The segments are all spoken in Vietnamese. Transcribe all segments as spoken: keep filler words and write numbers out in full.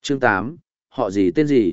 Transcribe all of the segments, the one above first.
Chương tám, họ gì tên gì?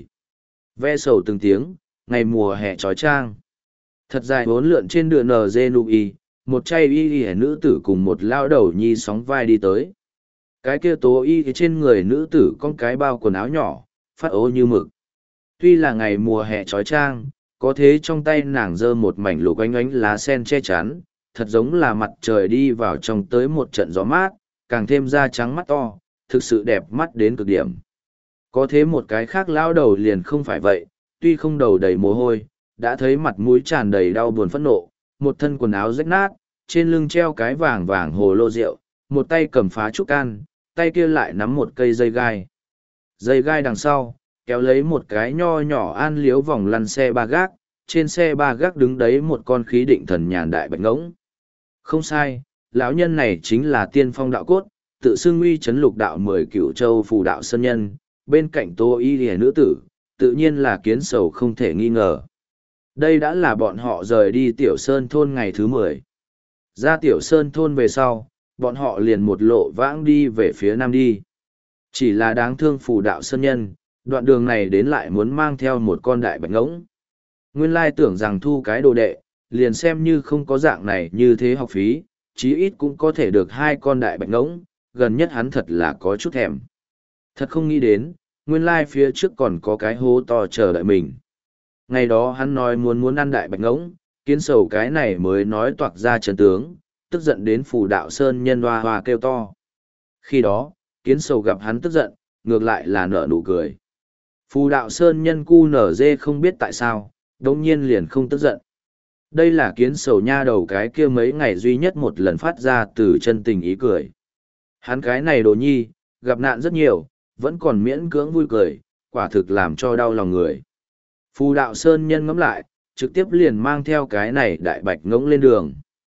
Ve sầu từng tiếng, ngày mùa hè trói trang. Thật dài bốn lượn trên đường en giê en u i, một chay y y nữ tử cùng một lao đầu nhi sóng vai đi tới. Cái kia tố y trên người nữ tử con cái bao quần áo nhỏ, phát ố như mực. Tuy là ngày mùa hè trói trang, có thế trong tay nàng giơ một mảnh lục oanh oánh lá sen che chắn, thật giống là mặt trời đi vào trong tới một trận gió mát, càng thêm da trắng mắt to, thực sự đẹp mắt đến cực điểm. Có thế một cái khác lao đầu liền không phải vậy, tuy không đầu đầy mồ hôi, đã thấy mặt mũi tràn đầy đau buồn phẫn nộ, một thân quần áo rách nát, trên lưng treo cái vàng vàng hồ lô rượu, một tay cầm phá trúc can, tay kia lại nắm một cây dây gai. Dây gai đằng sau, kéo lấy một cái nho nhỏ an liếu vòng lăn xe ba gác, trên xe ba gác đứng đấy một con khí định thần nhàn đại bạch ngỗng. Không sai, lão nhân này chính là tiên phong đạo cốt, tự xưng uy chấn lục đạo mười cửu châu phù đạo sơn nhân, bên cạnh tô y lìa nữ tử, tự nhiên là kiến sầu không thể nghi ngờ. Đây đã là bọn họ rời đi tiểu sơn thôn ngày thứ mười. Ra tiểu sơn thôn về sau, bọn họ liền một lộ vãng đi về phía nam đi. Chỉ là đáng thương phù đạo sơn nhân, đoạn đường này đến lại muốn mang theo một con đại bạch ngỗng. Nguyên lai tưởng rằng thu cái đồ đệ, liền xem như không có dạng này như thế học phí, chí ít cũng có thể được hai con đại bạch ngỗng, gần nhất hắn thật là có chút thèm. Thật không nghĩ đến, nguyên lai phía trước còn có cái hố to chờ đợi mình. Ngày đó hắn nói muốn muốn ăn đại bạch ngỗng, kiến sầu cái này mới nói toạc ra chân tướng, tức giận đến phù đạo sơn nhân hoa hoa kêu to. Khi đó, kiến sầu gặp hắn tức giận, ngược lại là nở nụ cười. Phù đạo sơn nhân cu nở dê không biết tại sao, đồng nhiên liền không tức giận. Đây là kiến sầu nha đầu cái kia mấy ngày duy nhất một lần phát ra từ chân tình ý cười. Hắn cái này đồ nhi, gặp nạn rất nhiều, vẫn còn miễn cưỡng vui cười, quả thực làm cho đau lòng người. Phù đạo sơn nhân ngẫm lại, trực tiếp liền mang theo cái này đại bạch ngỗng lên đường.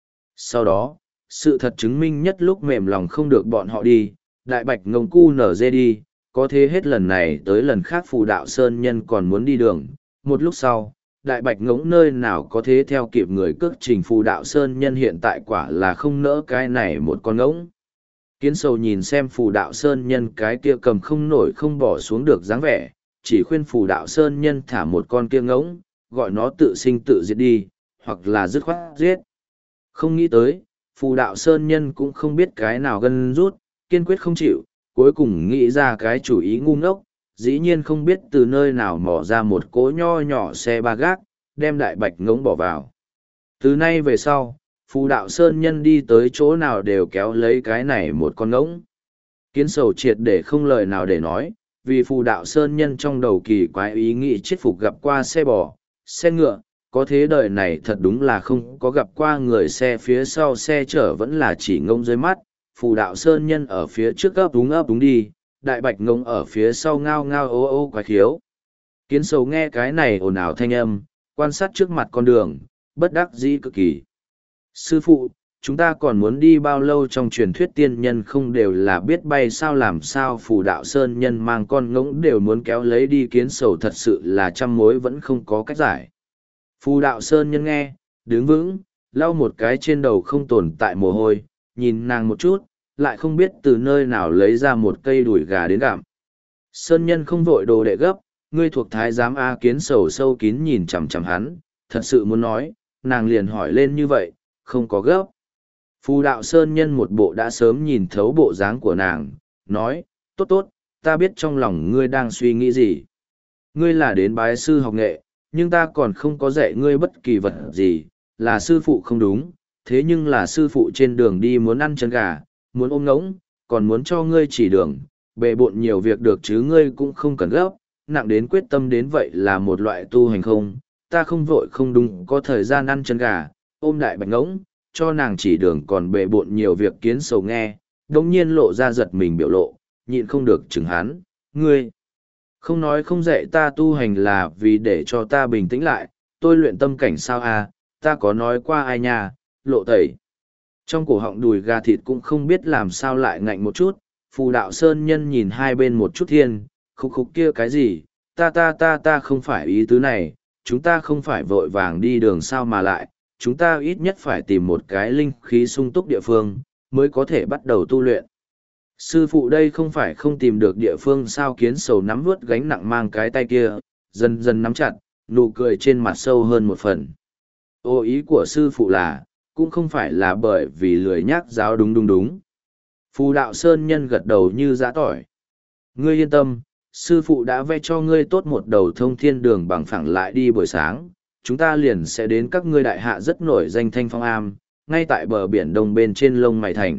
Sau đó, sự thật chứng minh nhất lúc mềm lòng không được bọn họ đi, đại bạch ngỗng cu nở dê đi, có thế hết lần này tới lần khác phù đạo sơn nhân còn muốn đi đường. Một lúc sau, đại bạch ngỗng nơi nào có thế theo kịp người cước trình phù đạo sơn nhân hiện tại quả là không nỡ cái này một con ngỗng. Kiến sầu nhìn xem phù đạo sơn nhân cái kia cầm không nổi không bỏ xuống được dáng vẻ, chỉ khuyên phù đạo sơn nhân thả một con kia ngỗng, gọi nó tự sinh tự diệt đi, hoặc là dứt khoát giết. Không nghĩ tới, phù đạo sơn nhân cũng không biết cái nào gân rút, kiên quyết không chịu, cuối cùng nghĩ ra cái chủ ý ngu ngốc, dĩ nhiên không biết từ nơi nào mò ra một cỗ nho nhỏ xe ba gác, đem đại bạch ngỗng bỏ vào. Từ nay về sau, phù đạo sơn nhân đi tới chỗ nào đều kéo lấy cái này một con ngỗng. Kiến sầu triệt để không lời nào để nói, vì phù đạo sơn nhân trong đầu kỳ quái ý nghĩ chết phục gặp qua xe bò, xe ngựa, có thế đời này thật đúng là không có gặp qua người xe phía sau xe chở vẫn là chỉ ngông dưới mắt, phù đạo sơn nhân ở phía trước ấp đúng ấp đúng đi, đại bạch ngông ở phía sau ngao ngao ô ô quái khiếu. Kiến sầu nghe cái này ồn ào thanh âm, quan sát trước mặt con đường, bất đắc dĩ cực kỳ. Sư phụ, chúng ta còn muốn đi bao lâu trong truyền thuyết tiên nhân không đều là biết bay sao làm sao phù đạo sơn nhân mang con ngỗng đều muốn kéo lấy đi kiến sầu thật sự là trăm mối vẫn không có cách giải. Phù đạo sơn nhân nghe, đứng vững, lau một cái trên đầu không tồn tại mồ hôi, nhìn nàng một chút, lại không biết từ nơi nào lấy ra một cây đùi gà đến gặm. Sơn nhân không vội đồ đệ gấp, ngươi thuộc thái giám A kiến sầu sâu kín nhìn chằm chằm hắn, thật sự muốn nói, nàng liền hỏi lên như vậy, không có gấp. Phù đạo sơn nhân một bộ đã sớm nhìn thấu bộ dáng của nàng, nói, tốt tốt, ta biết trong lòng ngươi đang suy nghĩ gì. Ngươi là đến bái sư học nghệ, nhưng ta còn không có dạy ngươi bất kỳ vật gì, là sư phụ không đúng, thế nhưng là sư phụ trên đường đi muốn ăn chân gà, muốn ôm ngỗng, còn muốn cho ngươi chỉ đường, bề bộn nhiều việc được chứ ngươi cũng không cần gấp, nặng đến quyết tâm đến vậy là một loại tu hành không, ta không vội không đúng có thời gian ăn chân gà, ôm đại bạch ngỗng, cho nàng chỉ đường còn bề bộn nhiều việc kiến sầu nghe, đồng nhiên lộ ra giật mình biểu lộ, nhịn không được chừng hắn, ngươi. Không nói không dạy ta tu hành là vì để cho ta bình tĩnh lại, tôi luyện tâm cảnh sao à, ta có nói qua ai nha, lộ tẩy. Trong cổ họng đùi gà thịt cũng không biết làm sao lại ngạnh một chút, phù đạo sơn nhân nhìn hai bên một chút thiên, khúc khúc kia cái gì, ta ta ta ta không phải ý tứ này, chúng ta không phải vội vàng đi đường sao mà lại, chúng ta ít nhất phải tìm một cái linh khí sung túc địa phương, mới có thể bắt đầu tu luyện. Sư phụ đây không phải không tìm được địa phương sao? Kiến sầu nắm vớt gánh nặng mang cái tay kia, dần dần nắm chặt, nụ cười trên mặt sâu hơn một phần. Ô ý của sư phụ là, cũng không phải là bởi vì lười nhác giáo đúng đúng đúng. Phù đạo sơn nhân gật đầu như giã tỏi. Ngươi yên tâm, sư phụ đã vẽ cho ngươi tốt một đầu thông thiên đường bằng phẳng lại đi buổi sáng. Chúng ta liền sẽ đến các ngươi đại hạ rất nổi danh Thanh Phong Am, ngay tại bờ biển đông bên trên Lông Mày Thành.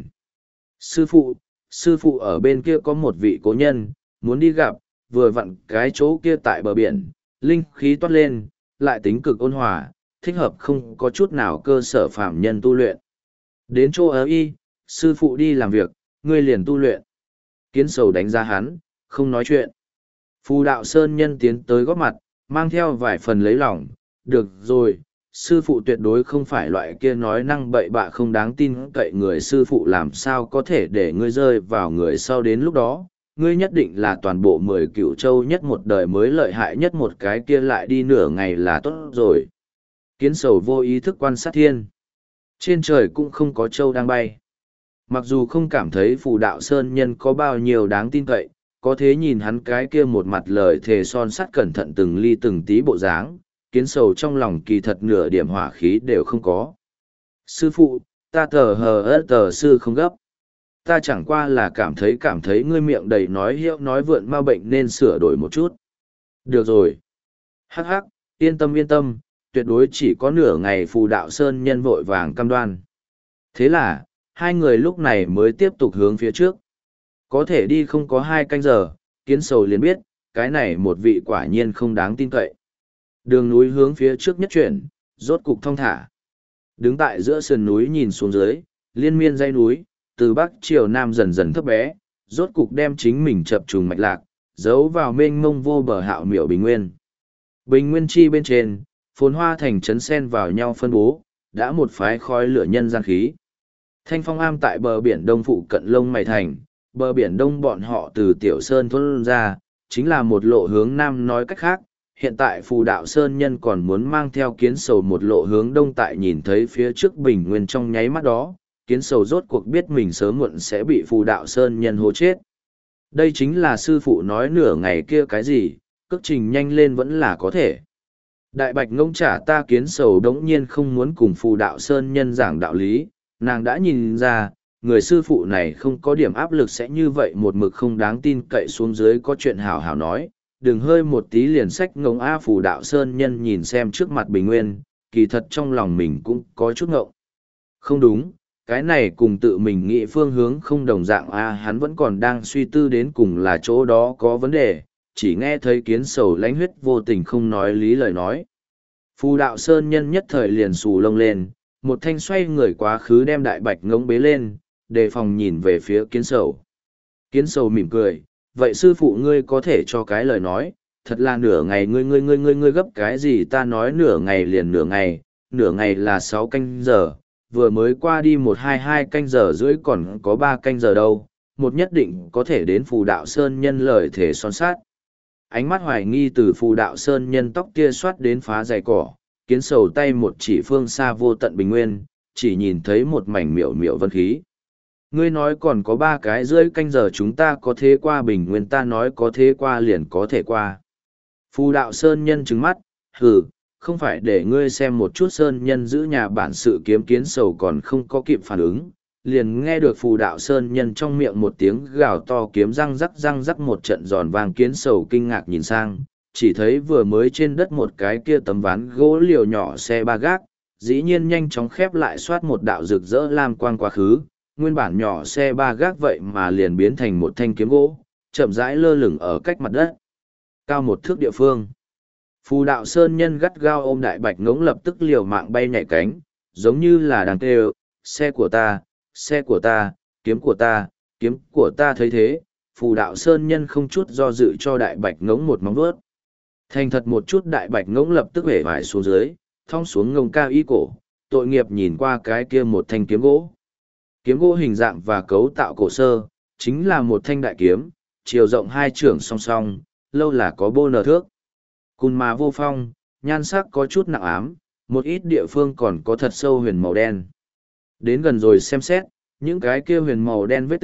Sư phụ, sư phụ ở bên kia có một vị cố nhân, muốn đi gặp, vừa vặn cái chỗ kia tại bờ biển, linh khí toát lên, lại tính cực ôn hòa, thích hợp không có chút nào cơ sở phạm nhân tu luyện. Đến chỗ ở y, sư phụ đi làm việc, ngươi liền tu luyện. Kiến sầu đánh giá hắn, không nói chuyện. Phù đạo sơn nhân tiến tới góp mặt, mang theo vài phần lấy lòng. Được rồi, sư phụ tuyệt đối không phải loại kia nói năng bậy bạ không đáng tin cậy người. Sư phụ làm sao có thể để ngươi rơi vào người sau, đến lúc đó ngươi nhất định là toàn bộ mười cựu châu nhất một đời mới lợi hại nhất một cái kia, lại đi nửa ngày là tốt rồi. Kiến sầu vô ý thức quan sát thiên. Trên trời cũng không có châu đang bay. Mặc dù không cảm thấy phù đạo sơn nhân có bao nhiêu đáng tin cậy, có thế nhìn hắn cái kia một mặt lời thề son sắt cẩn thận từng ly từng tí bộ dáng, kiến sầu trong lòng kỳ thật nửa điểm hỏa khí đều không có. Sư phụ, ta tờ hờ ớt tờ sư không gấp. Ta chẳng qua là cảm thấy cảm thấy ngươi miệng đầy nói hiệu nói vượn ma bệnh nên sửa đổi một chút. Được rồi. Hắc hắc, yên tâm yên tâm, tuyệt đối chỉ có nửa ngày. Phù đạo sơn nhân vội vàng cam đoan. Thế là, hai người lúc này mới tiếp tục hướng phía trước. Có thể đi không có hai canh giờ, kiến sầu liền biết, cái này một vị quả nhiên không đáng tin cậy. Đường núi hướng phía trước nhất chuyển, rốt cục thong thả. Đứng tại giữa sườn núi nhìn xuống dưới, liên miên dãy núi, từ bắc chiều nam dần dần thấp bé, rốt cục đem chính mình chập trùng mạch lạc, giấu vào mênh mông vô bờ hạo miểu bình nguyên. Bình nguyên chi bên trên, phồn hoa thành trấn sen vào nhau phân bố, đã một phái khói lửa nhân gian khí. Thanh Phong Am tại bờ biển đông phụ cận Lông Mày Thành, bờ biển đông bọn họ từ Tiểu Sơn thôn ra, chính là một lộ hướng nam. Nói cách khác, hiện tại phù đạo sơn nhân còn muốn mang theo kiến sầu một lộ hướng đông. Tại nhìn thấy phía trước bình nguyên trong nháy mắt đó, kiến sầu rốt cuộc biết mình sớm muộn sẽ bị phù đạo sơn nhân hố chết. Đây chính là sư phụ nói nửa ngày kia cái gì, cước trình nhanh lên vẫn là có thể. Đại bạch ngông trả ta. Kiến sầu đống nhiên không muốn cùng phù đạo sơn nhân giảng đạo lý, nàng đã nhìn ra, người sư phụ này không có điểm áp lực sẽ như vậy một mực không đáng tin cậy xuống dưới. Có chuyện hảo hảo nói, đừng hơi một tí liền sách ngông. A. Phù đạo sơn nhân nhìn xem trước mặt bình nguyên, kỳ thật trong lòng mình cũng có chút ngộng. Không đúng, cái này cùng tự mình nghĩ phương hướng không đồng dạng. A. Hắn vẫn còn đang suy tư đến cùng là chỗ đó có vấn đề, chỉ nghe thấy kiến sầu lãnh huyết vô tình không nói lý lời nói. Phù đạo sơn nhân nhất thời liền xù lông lên, một thanh xoay người quá khứ đem đại bạch ngỗng bế lên, đề phòng nhìn về phía kiến sầu. Kiến sầu mỉm cười, vậy sư phụ ngươi có thể cho cái lời nói, thật là nửa ngày ngươi ngươi ngươi ngươi ngươi gấp cái gì? Ta nói nửa ngày liền nửa ngày, nửa ngày là sáu canh giờ, vừa mới qua đi một hai hai canh giờ rưỡi, còn có ba canh giờ đâu, một nhất định có thể đến phù đạo sơn nhân lời thể son sát. Ánh mắt hoài nghi từ phù đạo sơn nhân tóc kia xoát đến phá dày cỏ, kiến sầu tay một chỉ phương xa vô tận bình nguyên, chỉ nhìn thấy một mảnh miểu miểu vân khí. Ngươi nói còn có ba cái rưỡi canh giờ chúng ta có thế qua bình nguyên, ta nói có thế qua liền có thể qua. Phù đạo sơn nhân trừng mắt, hừ, không phải để ngươi xem một chút sơn nhân giữ nhà bản sự kiếm. Kiến sầu còn không có kịp phản ứng, liền nghe được phù đạo sơn nhân trong miệng một tiếng gào to, kiếm răng rắc răng rắc một trận giòn vang. Kiến sầu kinh ngạc nhìn sang, chỉ thấy vừa mới trên đất một cái kia tấm ván gỗ liều nhỏ xe ba gác, dĩ nhiên nhanh chóng khép lại, xoát một đạo rực rỡ lam quang quá khứ, nguyên bản nhỏ xe ba gác vậy mà liền biến thành một thanh kiếm gỗ, chậm rãi lơ lửng ở cách mặt đất cao một thước địa phương. Phù đạo sơn nhân gắt gao ôm đại bạch ngỗng, lập tức liều mạng bay nhảy cánh, giống như là đang kêu, xe của ta, xe của ta, kiếm của ta, kiếm của ta. Thấy thế, phù đạo sơn nhân không chút do dự cho đại bạch ngỗng một móng vuốt. Thành thật một chút, đại bạch ngỗng lập tức hể vải xuống dưới, thong xuống ngông cao y cổ, tội nghiệp nhìn qua cái kia một thanh kiếm gỗ. Kiếm gỗ hình dạng và cấu tạo cổ sơ, chính là một thanh đại kiếm, chiều rộng hai trượng song song, lâu là có bô nở thước. Cùn mà vô phong, nhan sắc có chút nặng ám, một ít địa phương còn có thật sâu huyền màu đen. Đến gần rồi xem xét, những cái kia huyền màu đen vết tích,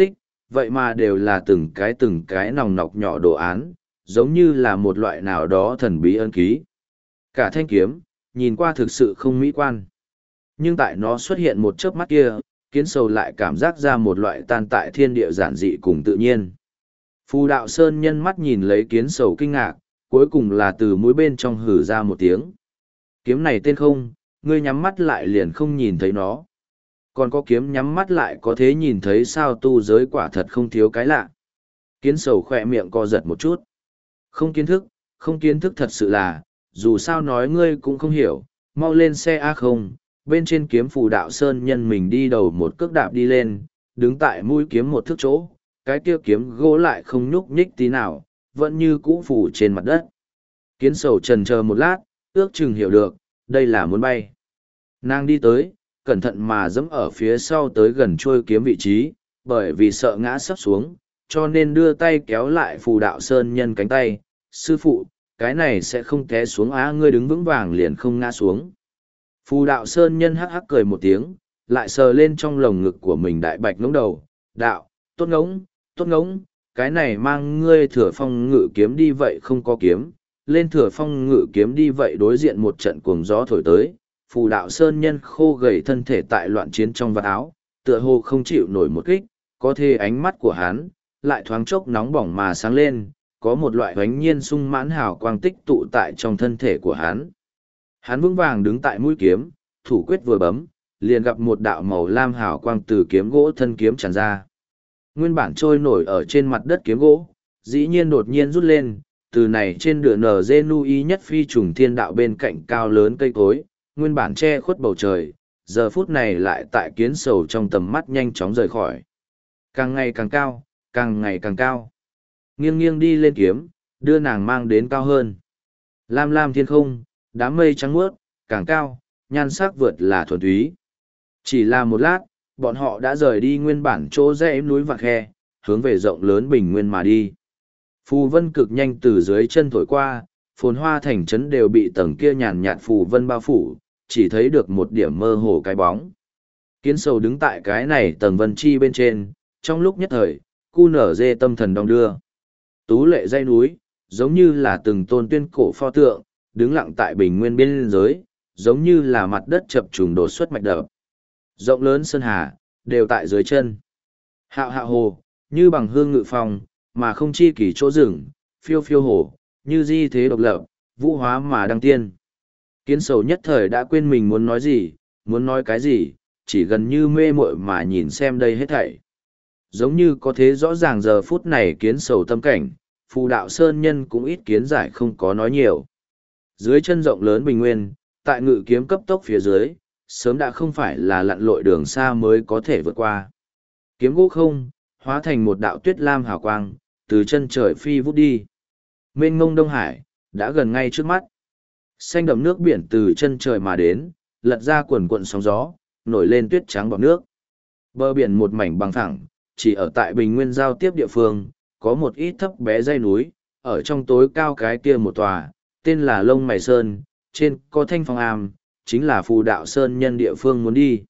vậy mà đều là từng cái từng cái nòng nọc nhỏ đồ án, giống như là một loại nào đó thần bí ân ký. Cả thanh kiếm, nhìn qua thực sự không mỹ quan. Nhưng tại nó xuất hiện một chớp mắt kia, Kiến Sầu lại cảm giác ra một loại tan tại thiên địa giản dị cùng tự nhiên. Phù Đạo Sơn Nhân mắt nhìn lấy Kiến Sầu kinh ngạc, cuối cùng là từ mũi bên trong hử ra một tiếng. Kiếm này tên không, ngươi nhắm mắt lại liền không nhìn thấy nó. Còn có kiếm nhắm mắt lại có thế nhìn thấy sao, tu giới quả thật không thiếu cái lạ. Kiến Sầu khỏe miệng co giật một chút. Không kiến thức, không kiến thức thật sự là, dù sao nói ngươi cũng không hiểu, mau lên xe A không. Bên trên kiếm Phù Đạo Sơn Nhân mình đi đầu một cước đạp đi lên, đứng tại mũi kiếm một thước chỗ, cái kia kiếm gỗ lại không nhúc nhích tí nào, vẫn như cũ phủ trên mặt đất. Kiến Sầu trần chờ một lát, ước chừng hiểu được, đây là muốn bay. Nàng đi tới, cẩn thận mà dẫm ở phía sau tới gần trôi kiếm vị trí, bởi vì sợ ngã sắp xuống, cho nên đưa tay kéo lại Phù Đạo Sơn Nhân cánh tay. Sư phụ, cái này sẽ không té xuống á, ngươi đứng vững vàng liền không ngã xuống. Phù Đạo Sơn Nhân hắc hắc cười một tiếng, lại sờ lên trong lồng ngực của mình đại bạch ngỗng đầu. Đạo, tốt ngỗng, tốt ngỗng, cái này mang ngươi thừa phong ngự kiếm đi vậy không có kiếm, lên thừa phong ngự kiếm đi vậy đối diện một trận cuồng gió thổi tới. Phù Đạo Sơn Nhân khô gầy thân thể tại loạn chiến trong vạt áo, tựa hồ không chịu nổi một kích, có thể ánh mắt của hắn, lại thoáng chốc nóng bỏng mà sáng lên, có một loại hoánh nhiên sung mãn hào quang tích tụ tại trong thân thể của hắn. Hắn vững vàng đứng tại mũi kiếm, thủ quyết vừa bấm, liền gặp một đạo màu lam hào quang từ kiếm gỗ thân kiếm tràn ra. Nguyên bản trôi nổi ở trên mặt đất kiếm gỗ, dĩ nhiên đột nhiên rút lên, từ này trên đựa nở dê nu y nhất phi trùng thiên đạo bên cạnh cao lớn cây cối, nguyên bản che khuất bầu trời, giờ phút này lại tại Kiến Sầu trong tầm mắt nhanh chóng rời khỏi. Càng ngày càng cao, càng ngày càng cao. Nghiêng nghiêng đi lên kiếm, đưa nàng mang đến cao hơn. Lam lam thiên không, đám mây trắng muốt, càng cao, nhan sắc vượt là thuần túy. Chỉ là một lát, bọn họ đã rời đi nguyên bản chỗ rẽ núi và khe, hướng về rộng lớn bình nguyên mà đi. Phù vân cực nhanh từ dưới chân thổi qua, phồn hoa thành trấn đều bị tầng kia nhàn nhạt phù vân bao phủ, chỉ thấy được một điểm mơ hồ cái bóng. Kiến Sầu đứng tại cái này tầng vân chi bên trên, trong lúc nhất thời, cu nở dê tâm thần đong đưa. Tú lệ dãy núi, giống như là từng tôn tuyên cổ pho tượng, đứng lặng tại bình nguyên biên giới, giống như là mặt đất chập trùng đột xuất mạch đập. Rộng lớn sơn hà, đều tại dưới chân. Hạo hạo hồ, như bằng hương ngự phòng, mà không chi kỳ chỗ rừng, phiêu phiêu hồ, như di thế độc lập, vũ hóa mà đăng tiên. Kiến Sầu nhất thời đã quên mình muốn nói gì, muốn nói cái gì, chỉ gần như mê muội mà nhìn xem đây hết thảy. Giống như có thế rõ ràng giờ phút này Kiến Sầu tâm cảnh, Phù Đạo Sơn Nhân cũng ít kiến giải không có nói nhiều. Dưới chân rộng lớn bình nguyên, tại ngự kiếm cấp tốc phía dưới, sớm đã không phải là lặn lội đường xa mới có thể vượt qua. Kiếm gỗ không, hóa thành một đạo tuyết lam hào quang, từ chân trời phi vút đi. Mênh ngông Đông Hải, đã gần ngay trước mắt. Xanh đậm nước biển từ chân trời mà đến, lật ra quần quận sóng gió, nổi lên tuyết trắng bọt nước. Bờ biển một mảnh bằng phẳng, chỉ ở tại bình nguyên giao tiếp địa phương, có một ít thấp bé dãy núi, ở trong tối cao cái kia một tòa, tên là Lông Mày Sơn, trên có thanh phong am, chính là Phù Đạo Sơn Nhân địa phương muốn đi.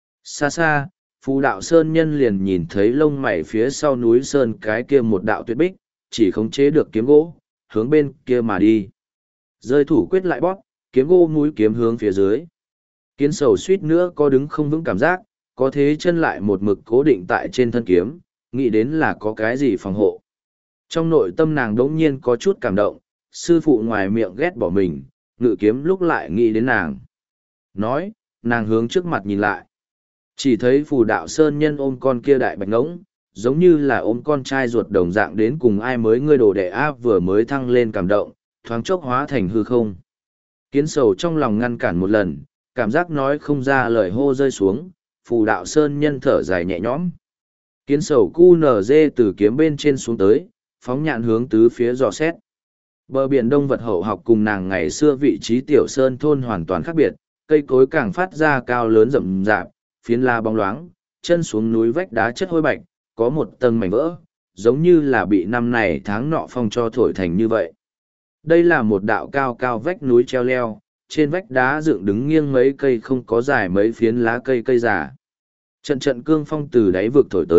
Xa xa, Phù Đạo Sơn Nhân liền nhìn thấy lông mày phía sau núi Sơn cái kia một đạo tuyết bích, chỉ khống chế được kiếm gỗ, hướng bên kia mà đi. Rơi thủ quyết lại bóp, kiếm gỗ mũi kiếm hướng phía dưới. Kiến Sầu suýt nữa có đứng không vững cảm giác, có thế chân lại một mực cố định tại trên thân kiếm, nghĩ đến là có cái gì phòng hộ. Trong nội tâm nàng đống nhiên có chút cảm động, sư phụ ngoài miệng ghét bỏ mình, ngự kiếm lúc lại nghĩ đến nàng. Nói, nàng hướng trước mặt nhìn lại. Chỉ thấy Phù Đạo Sơn Nhân ôm con kia đại bạch ngỗng, giống như là ôm con trai ruột đồng dạng đến cùng ai mới ngươi đồ đệ áp vừa mới thăng lên cảm động, thoáng chốc hóa thành hư không. Kiến Sầu trong lòng ngăn cản một lần, cảm giác nói không ra lời hô rơi xuống, Phù Đạo Sơn Nhân thở dài nhẹ nhõm. Kiến Sầu cu nở dê từ kiếm bên trên xuống tới, phóng nhạn hướng tứ phía dò xét. Bờ biển Đông Vật Hậu học cùng nàng ngày xưa vị trí tiểu sơn thôn hoàn toàn khác biệt, cây cối càng phát ra cao lớn rậm rạp, phiến la bóng loáng, chân xuống núi vách đá chất hôi bạch, có một tầng mảnh vỡ, giống như là bị năm này tháng nọ phong cho thổi thành như vậy. Đây là một đạo cao cao vách núi treo leo, trên vách đá dựng đứng nghiêng mấy cây không có dài mấy phiến lá cây cây già. Trận trận cương phong từ đáy vực thổi tới,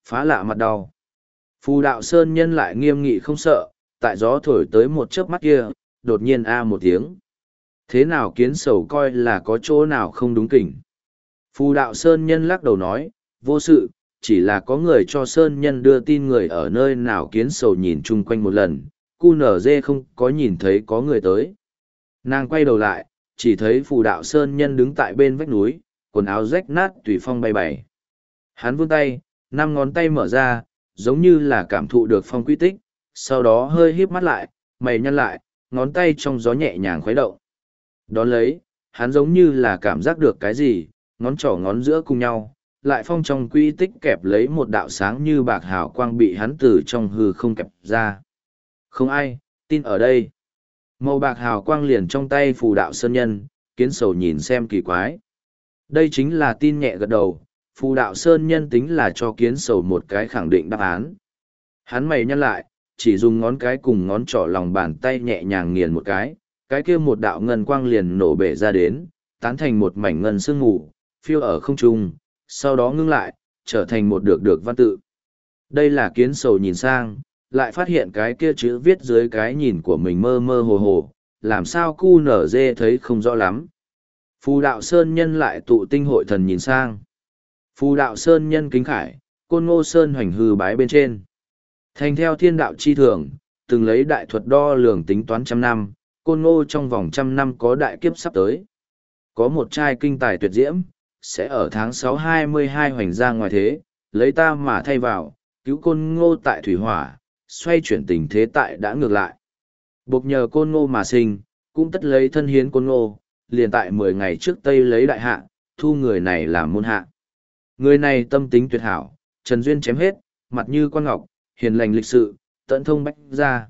Phá lạ mặt đau. Phù đạo sơn nhân lại nghiêm nghị không sợ, tại gió thổi tới một chớp mắt kia, đột nhiên a một tiếng. Thế nào kiến sầu coi là có chỗ nào không đúng kỉnh. Phù đạo sơn nhân lắc đầu nói, vô sự, chỉ là có người cho sơn nhân đưa tin người ở nơi nào kiến sầu nhìn chung quanh một lần, cu nở dê không có nhìn thấy có người tới. Nàng quay đầu lại, chỉ thấy phù đạo sơn nhân đứng tại bên vách núi, quần áo rách nát tùy phong bay bày. Hắn vươn tay, năm ngón tay mở ra, giống như là cảm thụ được phong quy tích, sau đó hơi híp mắt lại, mày nhăn lại, ngón tay trong gió nhẹ nhàng khuấy động. Đón lấy, hắn giống như là cảm giác được cái gì, ngón trỏ ngón giữa cùng nhau, lại phong trong quy tích kẹp lấy một đạo sáng như bạc hào quang bị hắn từ trong hư không kẹp ra. Không ai, tin ở đây. Màu bạc hào quang liền trong tay phù đạo sơn nhân, kiến sầu nhìn xem kỳ quái. Đây chính là tin nhẹ gật đầu, phù đạo sơn nhân tính là cho kiến sầu một cái khẳng định đáp án. Hắn mày nhăn lại, chỉ dùng ngón cái cùng ngón trỏ lòng bàn tay nhẹ nhàng nghiền một cái, cái kia một đạo ngân quang liền nổ bể ra đến, tán thành một mảnh ngân sương mù, phiêu ở không trung, sau đó ngưng lại, trở thành một được được văn tự. Đây là kiến sầu nhìn sang, lại phát hiện cái kia chữ viết dưới cái nhìn của mình mơ mơ hồ hồ, làm sao cu nở dê thấy không rõ lắm. Phù đạo sơn nhân lại tụ tinh hội thần nhìn sang. Phù đạo sơn nhân kính khải, côn ngô sơn hoành hư bái bên trên. Thành theo thiên đạo chi thường, từng lấy đại thuật đo lường tính toán trăm năm, côn ngô trong vòng trăm năm có đại kiếp sắp tới. Có một trai kinh tài tuyệt diễm, sẽ ở tháng sáu hai mươi hai hoành ra ngoài thế, lấy ta mà thay vào, cứu côn ngô tại thủy hỏa, xoay chuyển tình thế tại đã ngược lại. Bộc nhờ côn ngô mà sinh, cũng tất lấy thân hiến côn ngô, liền tại mười ngày trước Tây lấy đại hạ, thu người này làm môn hạ. Người này tâm tính tuyệt hảo, trần duyên chém hết, mặt như quan ngọc, hiền lành lịch sự, tận thông bách ra.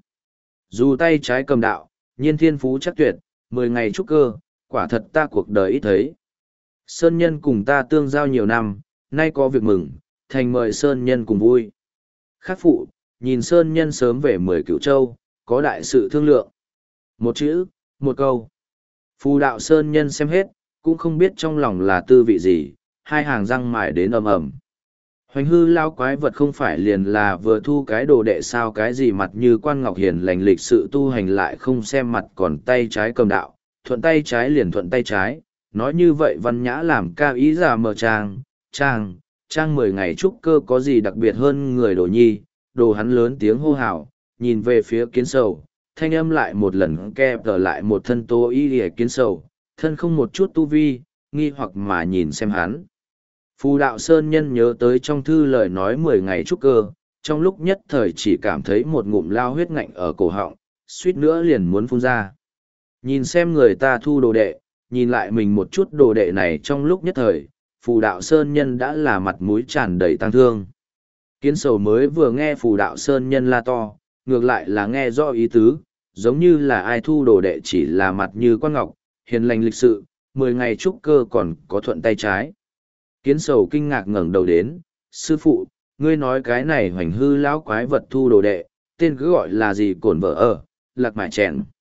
Dù tay trái cầm đạo, nhiên thiên phú chắc tuyệt, mười ngày trúc cơ, quả thật ta cuộc đời ít thấy. Sơn nhân cùng ta tương giao nhiều năm, nay có việc mừng, thành mời Sơn nhân cùng vui. Khác phụ, nhìn Sơn nhân sớm về mười cửu châu, có đại sự thương lượng. Một chữ, một câu. Phù đạo Sơn nhân xem hết, cũng không biết trong lòng là tư vị gì, hai hàng răng mài đến ầm ầm. Hoành hư lao quái vật không phải liền là vừa thu cái đồ đệ sao, cái gì mặt như quan ngọc hiền lành lịch sự tu hành lại không xem mặt còn tay trái cầm đạo, thuận tay trái liền thuận tay trái, nói như vậy văn nhã làm ca ý giả mờ trang, trang, trang mười ngày trúc cơ có gì đặc biệt hơn người đồ nhi, đồ hắn lớn tiếng hô hào, nhìn về phía kiến sầu, thanh âm lại một lần kẹp trở lại một thân tô y hề kiến sầu, thân không một chút tu vi, nghi hoặc mà nhìn xem hắn. Phù đạo Sơn nhân nhớ tới trong thư lời nói mười ngày trúc cơ, trong lúc nhất thời chỉ cảm thấy một ngụm lao huyết ngạnh ở cổ họng, suýt nữa liền muốn phun ra. Nhìn xem người ta thu đồ đệ, nhìn lại mình một chút đồ đệ này trong lúc nhất thời, phù đạo Sơn nhân đã là mặt mũi tràn đầy tang thương. Kiến sầu mới vừa nghe phù đạo Sơn nhân la to, ngược lại là nghe rõ ý tứ, giống như là ai thu đồ đệ chỉ là mặt như quan ngọc, hiền lành lịch sự, mười ngày trúc cơ còn có thuận tay trái. Kiến sầu kinh ngạc ngẩng đầu đến, sư phụ, ngươi nói cái này hoành hư lão quái vật thu đồ đệ, tên cứ gọi là gì cổn vợ ở, lạc mại chèn.